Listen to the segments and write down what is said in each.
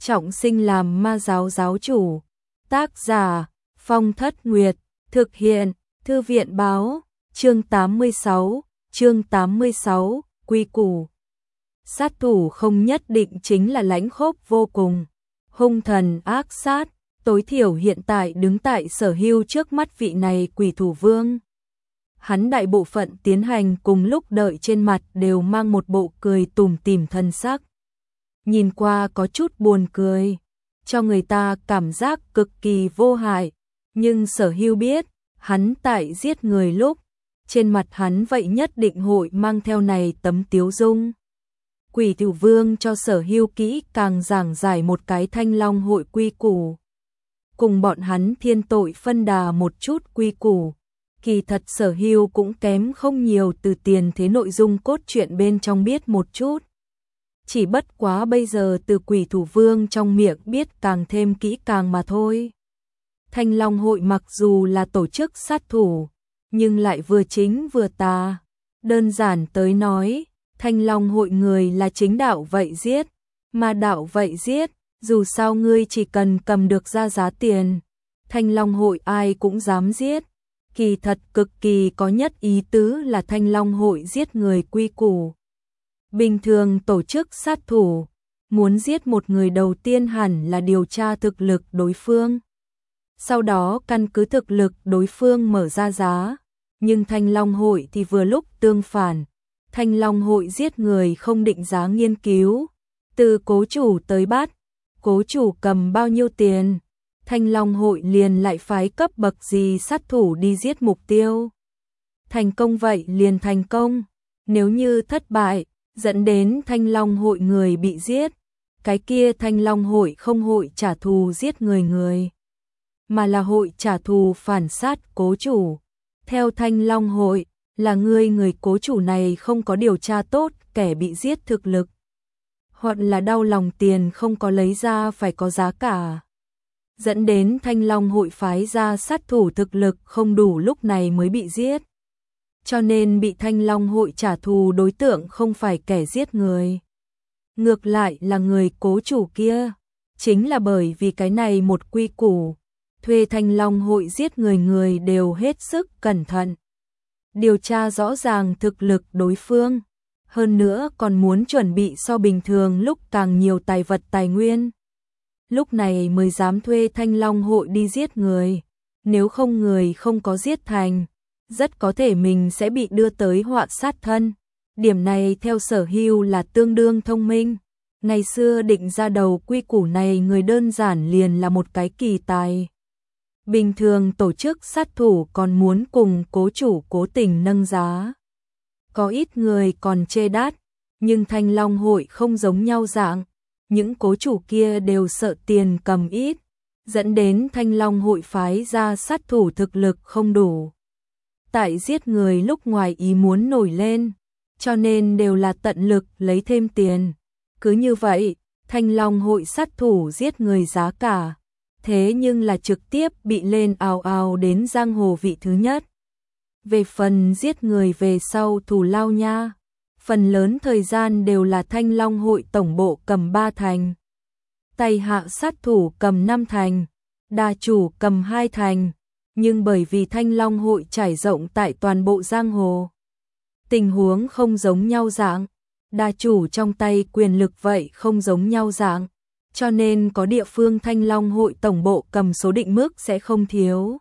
trọng sinh làm ma giáo giáo chủ. Tác giả Phong Thất Nguyệt. Thực hiện Thư viện Báo. Chương 86, quy củ. Sát thủ không nhất định chính là lãnh khốc vô cùng, hung thần ác sát, tối thiểu hiện tại đứng tại Sở Hưu trước mắt vị này quỷ thủ vương. Hắn đại bộ phận tiến hành cùng lúc đợi trên mặt đều mang một bộ cười tủm tỉm thân sắc. Nhìn qua có chút buồn cười, cho người ta cảm giác cực kỳ vô hại, nhưng Sở Hưu biết, hắn tại giết người lúc, trên mặt hắn vậy nhất định hội mang theo này tấm tiếu dung. Quỷ thủ vương cho Sở Hưu kỹ càng giảng giải một cái Thanh Long hội quy củ, cùng bọn hắn thiên tội phân đà một chút quy củ. Kỳ thật Sở Hưu cũng kém không nhiều từ tiền thế nội dung cốt truyện bên trong biết một chút. Chỉ bất quá bây giờ từ quỷ thủ vương trong miệng biết càng thêm kỹ càng mà thôi. Thanh Long hội mặc dù là tổ chức sát thủ, nhưng lại vừa chính vừa tà. Đơn giản tới nói, Thanh Long hội người là chính đạo vậy giết, mà đạo vậy giết, dù sao ngươi chỉ cần cầm được ra giá tiền, Thanh Long hội ai cũng dám giết. Kỳ thật cực kỳ có nhất ý tứ là Thanh Long hội giết người quy củ. Bình thường tổ chức sát thủ, muốn giết một người đầu tiên hẳn là điều tra thực lực đối phương. Sau đó căn cứ thực lực đối phương mở ra giá, nhưng Thanh Long hội thì vừa lúc tương phản. Thanh Long hội giết người không định giá nghiên cứu, từ cố chủ tới bắt, cố chủ cầm bao nhiêu tiền, Thanh Long hội liền lại phái cấp bậc gì sát thủ đi giết mục tiêu. Thành công vậy liền thành công, nếu như thất bại, dẫn đến Thanh Long hội người bị giết, cái kia Thanh Long hội không hội trả thù giết người, mà là hội trả thù phản sát cố chủ. Theo Thanh Long hội, là người cố chủ này không có điều tra tốt kẻ bị giết thực lực, hoặc là đau lòng tiền không có lấy ra phải có giá cả, dẫn đến Thanh Long hội phái ra sát thủ thực lực không đủ lúc này mới bị giết. Cho nên bị Thanh Long hội trả thù đối tượng không phải kẻ giết người, ngược lại là người cố chủ kia. Chính là bởi vì cái này một quy củ, thuê Thanh Long hội giết người đều hết sức cẩn thận, điều tra rõ ràng thực lực đối phương, hơn nữa còn muốn chuẩn bị so bình thường lúc càng nhiều tài vật tài nguyên. Lúc này mới dám thuê Thanh Long hội đi giết người, nếu không người không có giết thành, rất có thể mình sẽ bị đưa tới họa sát thân. Điểm này theo Sở Hưu là tương đương thông minh. Ngày xưa định ra đầu quy củ này người đơn giản liền là một cái kỳ tài. Bình thường tổ chức sát thủ còn muốn cùng cố chủ cố tình nâng giá. Có ít người còn chê đắt, nhưng Thanh Long hội không giống nhau dạng. Những cố chủ kia đều sợ tiền cầm ít, dẫn đến Thanh Long hội phái ra sát thủ thực lực không đủ. Tại giết người lúc ngoài ý muốn nổi lên, cho nên đều là tận lực lấy thêm tiền. Cứ như vậy, Thanh Long hội sát thủ giết người giá cả, thế nhưng là trực tiếp bị lên ào ào đến giang hồ vị thứ nhất. Về phần giết người về sau thù lao nha, phần lớn thời gian đều là Thanh Long hội tổng bộ cầm 3 thành, tay hạ sát thủ cầm 5 thành, đà chủ cầm 2 thành. Nhưng bởi vì Thanh Long hội trải rộng tại toàn bộ giang hồ, tình huống không giống nhau dạng, đà chủ trong tay quyền lực vậy không giống nhau dạng, cho nên có địa phương Thanh Long hội tổng bộ cầm số định mức sẽ không thiếu.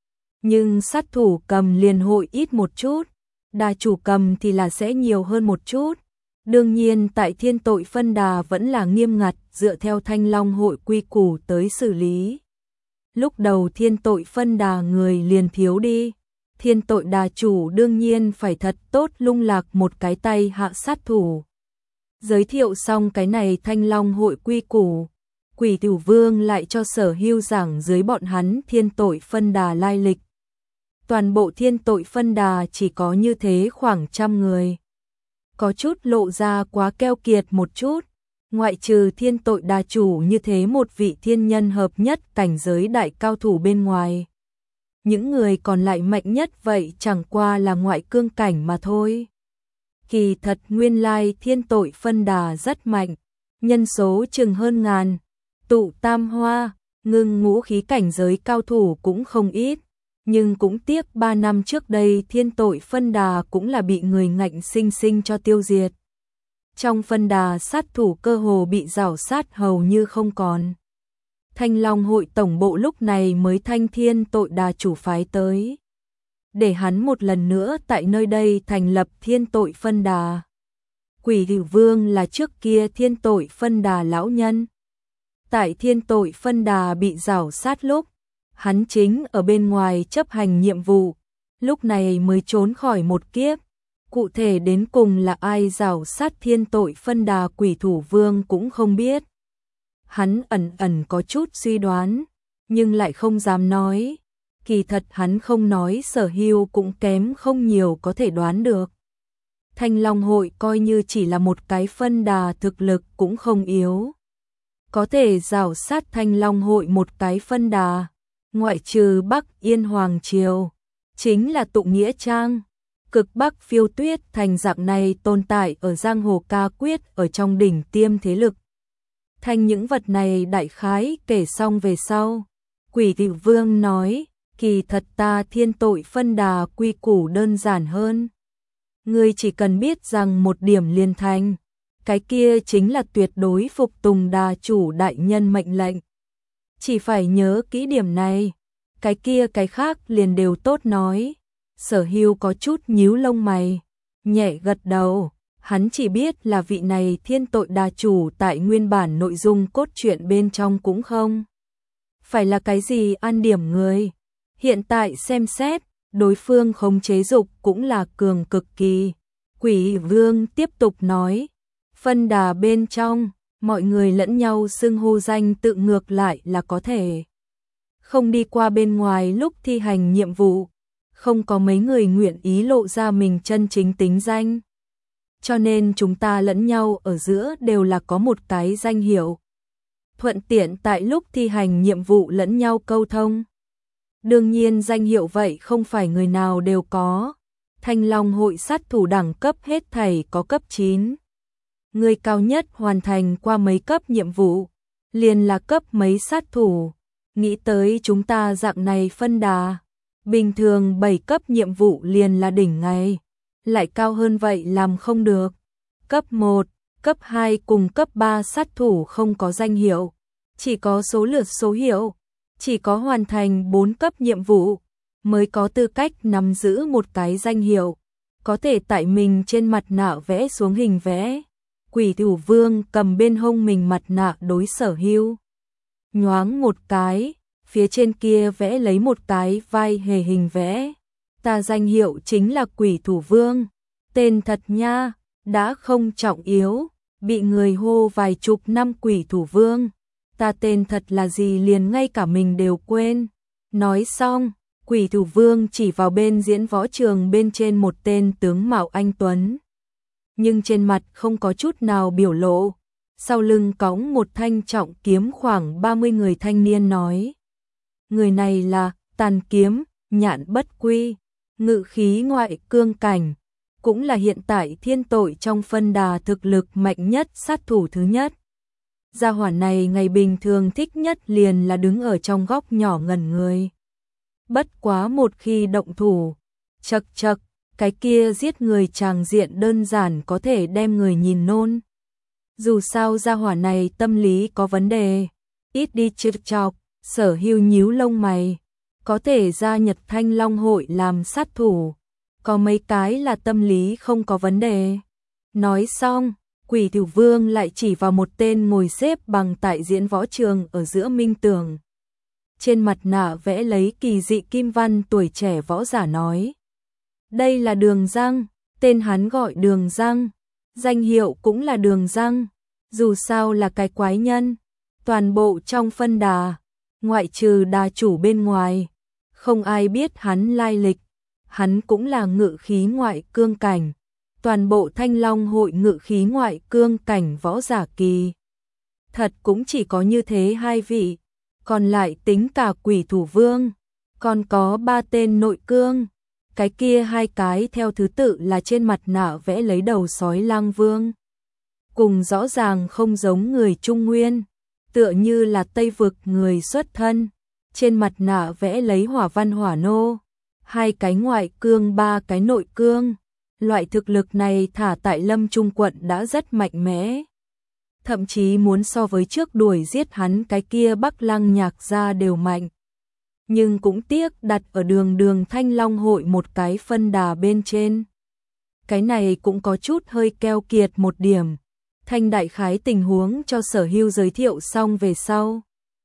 Nhưng sát thủ cầm liền hội ít một chút, đà chủ cầm thì là sẽ nhiều hơn một chút. Đương nhiên tại thiên tội phân đà vẫn là nghiêm ngặt dựa theo Thanh Long hội quy củ tới xử lý. Lúc đầu thiên tội phân đà người liền thiếu đi, thiên tội đà chủ đương nhiên phải thật tốt lung lạc một cái tay hạ sát thủ. Giới thiệu xong cái này Thanh Long hội quy củ, quỷ thủ vương lại cho Sở Hưu giảng dưới bọn hắn thiên tội phân đà lai lịch. Toàn bộ thiên tội phân đà chỉ có như thế khoảng 100 người. Có chút lộ ra quá keo kiệt một chút. Ngoại trừ thiên tội đà chủ như thế một vị thiên nhân hợp nhất cảnh giới đại cao thủ bên ngoài, những người còn lại mạnh nhất vậy chẳng qua là ngoại cương cảnh mà thôi. Kỳ thật nguyên lai thiên tội phân đà rất mạnh, nhân số chừng hơn ngàn, tụ tam hoa, ngưng ngũ khí cảnh giới cao thủ cũng không ít. Nhưng cũng tiếc 3 năm trước đây Thiên Tội Phân Đà cũng là bị người ngạnh sinh sinh cho tiêu diệt. Trong Phân Đà sát thủ cơ hồ bị rảo sát hầu như không còn. Thanh Long hội tổng bộ lúc này mới thanh Thiên Tội Đà chủ phái tới, để hắn một lần nữa tại nơi đây thành lập Thiên Tội Phân Đà. Quỷ Cửu Vương là trước kia Thiên Tội Phân Đà lão nhân. Tại Thiên Tội Phân Đà bị rảo sát lúc, hắn chính ở bên ngoài chấp hành nhiệm vụ, lúc này mới trốn khỏi một kiếp. Cụ thể đến cùng là ai rảo sát Thiên Tội Phân Đà Quỷ Thủ Vương cũng không biết. Hắn ẩn ẩn có chút suy đoán, nhưng lại không dám nói. Kỳ thật hắn không nói Sở Hưu cũng kém không nhiều có thể đoán được. Thanh Long hội coi như chỉ là một cái phân đà thực lực cũng không yếu. Có thể rảo sát Thanh Long hội một cái phân đà, ngoại trừ Bắc Yên Hoàng Triều, chính là Tụng Nghĩa Trang. Cực Bắc Phiêu Tuyết thành dạng này tồn tại ở giang hồ ca quyết ở trong đỉnh tiêm thế lực. Thành những vật này đại khái kể xong về sau, Quỷ Cửu Vương nói, kỳ thật ta Thiên Tội Phân Đà quy củ đơn giản hơn. Ngươi chỉ cần biết rằng một điểm liền thành, cái kia chính là tuyệt đối phục tùng đà chủ đại nhân mệnh lệnh. Chỉ phải nhớ kỹ điểm này, cái kia cái khác liền đều tốt nói. Sở Hưu có chút nhíu lông mày, nhẹ gật đầu, hắn chỉ biết là vị này Thiên Tội Đà chủ tại nguyên bản nội dung cốt truyện bên trong cũng không phải là cái gì an điểm người. Hiện tại xem xét, đối phương khống chế dục cũng là cường cực kỳ. Quỷ Vương tiếp tục nói, phân đà bên trong, mọi người lẫn nhau xưng hô danh tự ngược lại là có thể. Không đi qua bên ngoài lúc thi hành nhiệm vụ, không có mấy người nguyện ý lộ ra mình chân chính tính danh. Cho nên chúng ta lẫn nhau ở giữa đều là có một cái danh hiệu. Thuận tiện tại lúc thi hành nhiệm vụ lẫn nhau câu thông. Đương nhiên danh hiệu vậy không phải người nào đều có. Thanh Long hội sát thủ đẳng cấp hết thảy có cấp 9. Người cao nhất hoàn thành qua mấy cấp nhiệm vụ, liền là cấp mấy sát thủ. Nghĩ tới chúng ta dạng này phân đà, bình thường 7 cấp nhiệm vụ liền là đỉnh ngay, lại cao hơn vậy làm không được. Cấp 1, cấp 2 cùng cấp 3 sát thủ không có danh hiệu, chỉ có số lượt số hiệu, chỉ có hoàn thành 4 cấp nhiệm vụ mới có tư cách nắm giữ một cái danh hiệu, có thể tại mình trên mặt nạ vẽ xuống hình vẽ. Quỷ Cửu Vương cầm bên hông mình mặt nạ đối Sở Hưu, nhoáng một cái, phía trên kia vẽ lấy một cái vai hề hình vẽ. Ta danh hiệu chính là Quỷ Thủ Vương, tên thật nha, đã không trọng yếu, bị người hô vài chục năm Quỷ Thủ Vương. Ta tên thật là gì liền ngay cả mình đều quên. Nói xong, Quỷ Thủ Vương chỉ vào bên diễn võ trường bên trên một tên tướng mạo anh tuấn, nhưng trên mặt không có chút nào biểu lộ, sau lưng cõng một thanh trọng kiếm khoảng 30 người thanh niên nói. Người này là Tàn Kiếm, Nhạn Bất Quy, ngự khí ngoại cương cảnh, cũng là hiện tại Thiên Tội trong phân đà thực lực mạnh nhất sát thủ thứ nhất. Gia hỏa này ngày bình thường thích nhất liền là đứng ở trong góc nhỏ ngẩn người. Bất quá một khi động thủ, chậc chậc, cái kia giết người tràng diện đơn giản có thể đem người nhìn nôn. Dù sao gia hỏa này tâm lý có vấn đề, ít đi trêu chọc. Sở Hưu nhíu lông mày, có thể gia nhập Thanh Long hội làm sát thủ, có mấy cái là tâm lý không có vấn đề. Nói xong, Quỷ Cửu Vương lại chỉ vào một tên ngồi xếp bằng tại diễn võ trường ở giữa minh tường. Trên mặt nạ vẽ lấy kỳ dị kim văn tuổi trẻ võ giả nói. Đây là Đường Răng, tên hắn gọi Đường Răng, danh hiệu cũng là Đường Răng, dù sao là cái quái nhân, toàn bộ trong phân đà, ngoại trừ đà chủ bên ngoài, không ai biết hắn lai lịch, hắn cũng là ngự khí ngoại cương cảnh, toàn bộ Thanh Long hội ngự khí ngoại cương cảnh võ giả kỳ. Thật cũng chỉ có như thế hai vị, còn lại tính cả Quỷ Thủ Vương, còn có 3 tên nội cương, cái kia 2 cái theo thứ tự là trên mặt nạ vẽ lấy đầu sói lang vương. Cùng rõ ràng không giống người Trung Nguyên, tựa như là Tây vực người xuất thân, trên mặt nạ vẽ lấy hỏa văn hỏa nô, 2 cái ngoại cương 3 cái nội cương. Loại thực lực này thả tại Lâm Trung quận đã rất mạnh mẽ. Thậm chí muốn so với trước đuổi giết hắn cái kia Bắc Lăng Nhạc gia đều mạnh. Nhưng cũng tiếc đặt ở đường Thanh Long hội một cái phân đà bên trên. Cái này cũng có chút hơi keo kiệt một điểm. Thanh đại khái tình huống cho Sở Hưu giới thiệu xong về sau.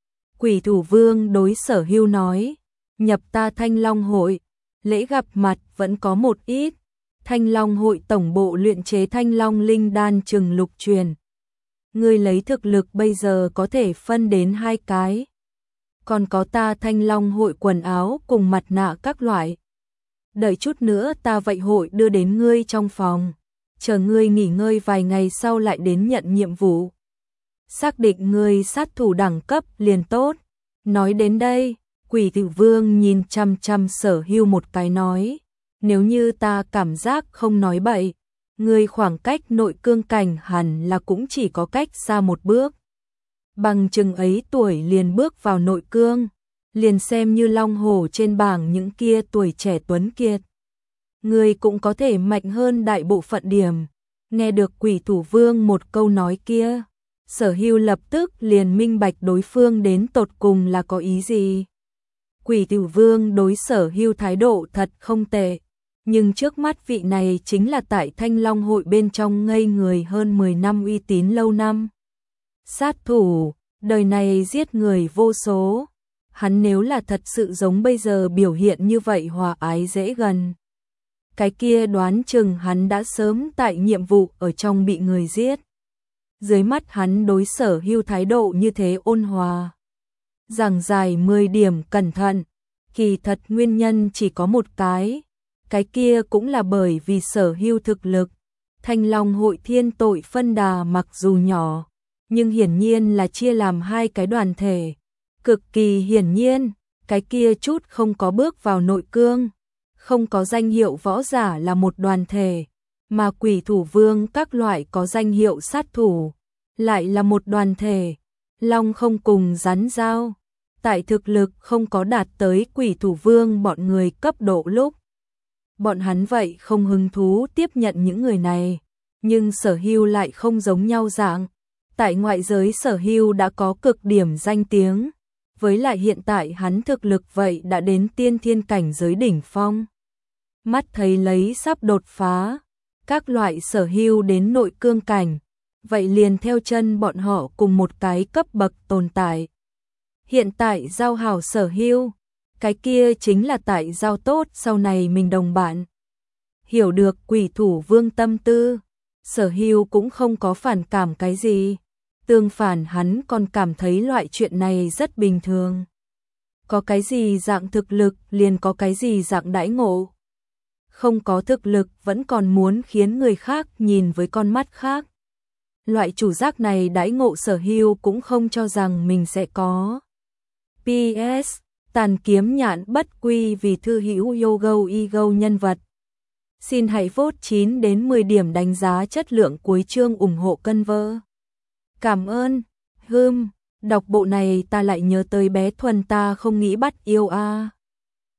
Quỷ Thủ Vương đối Sở Hưu nói, nhập ta Thanh Long hội, lễ gặp mặt vẫn có một ít. Thanh Long hội tổng bộ luyện chế Thanh Long linh đan trừng lục truyền. Ngươi lấy thực lực bây giờ có thể phân đến 2 cái. Còn có ta Thanh Long hội quần áo cùng mặt nạ các loại. Đợi chút nữa ta vậy hội đưa đến ngươi trong phòng. Chờ ngươi nghỉ ngơi vài ngày sau lại đến nhận nhiệm vụ. Xác định ngươi sát thủ đẳng cấp liền tốt. Nói đến đây, Quỷ Tử Vương nhìn chăm chăm Sở Hưu một cái nói. Nếu như ta cảm giác không nói bậy, ngươi khoảng cách nội cương cảnh hẳn là cũng chỉ có cách xa một bước. Bằng chừng ấy tuổi liền bước vào nội cương, liền xem như long hổ trên bảng những kia tuổi trẻ tuấn kiệt. Ngươi cũng có thể mạnh hơn đại bộ phận điểm. Nghe được Quỷ Thủ Vương một câu nói kia, Sở Hưu lập tức liền minh bạch đối phương đến tột cùng là có ý gì. Quỷ Thủ Vương đối Sở Hưu thái độ thật không tệ. Nhưng trước mắt vị này chính là tại Thanh Long hội bên trong ngây người hơn 10 năm uy tín lâu năm. Sát thủ, đời này giết người vô số. Hắn nếu là thật sự giống bây giờ biểu hiện như vậy hòa ái dễ gần. Cái kia đoán chừng hắn đã sớm tại nhiệm vụ ở trong bị người giết. Dưới mắt hắn đối Sở Hưu thái độ như thế ôn hòa. Giảng giải 10 điểm cẩn thận, kỳ thật nguyên nhân chỉ có một cái. Cái kia cũng là bởi vì Sở Hưu thực lực. Thanh Long hội thiên tội phân đà mặc dù nhỏ, nhưng hiển nhiên là chia làm 2 cái đoàn thể. Cực kỳ hiển nhiên, cái kia chút không có bước vào nội cương, không có danh hiệu võ giả là một đoàn thể, mà Quỷ Thủ Vương các loại có danh hiệu sát thủ, lại là một đoàn thể. Long không cùng rắn dao, tại thực lực không có đạt tới Quỷ Thủ Vương bọn người cấp độ lúc. Bọn hắn vậy không hứng thú tiếp nhận những người này, nhưng Sở Hưu lại không giống nhau dạng. Tại ngoại giới Sở Hưu đã có cực điểm danh tiếng, với lại hiện tại hắn thực lực vậy đã đến tiên thiên cảnh giới đỉnh phong. Mắt thấy lấy sắp đột phá, các loại Sở Hưu đến nội cương cảnh, vậy liền theo chân bọn họ cùng một cái cấp bậc tồn tại. Hiện tại giao hảo Sở Hưu, cái kia chính là tại giao tốt sau này mình đồng bạn. Hiểu được Quỷ Thủ Vương tâm tư, Sở Hưu cũng không có phản cảm cái gì. Tương phản hắn còn cảm thấy loại chuyện này rất bình thường. Có cái gì dạng thực lực liền có cái gì dạng đãi ngộ. Không có thực lực vẫn còn muốn khiến người khác nhìn với con mắt khác. Loại chủ giác này đãi ngộ Sở Hưu cũng không cho rằng mình sẽ có. PS, tàn kiếm nhạn bất quy vì thư hữu yoga ego nhân vật. Xin hãy vote 9 đến 10 điểm đánh giá chất lượng cuối chương ủng hộ cân vơ. Cảm ơn. Đọc bộ này ta lại nhớ tới bé Thuần ta không nghĩ bắt yêu a.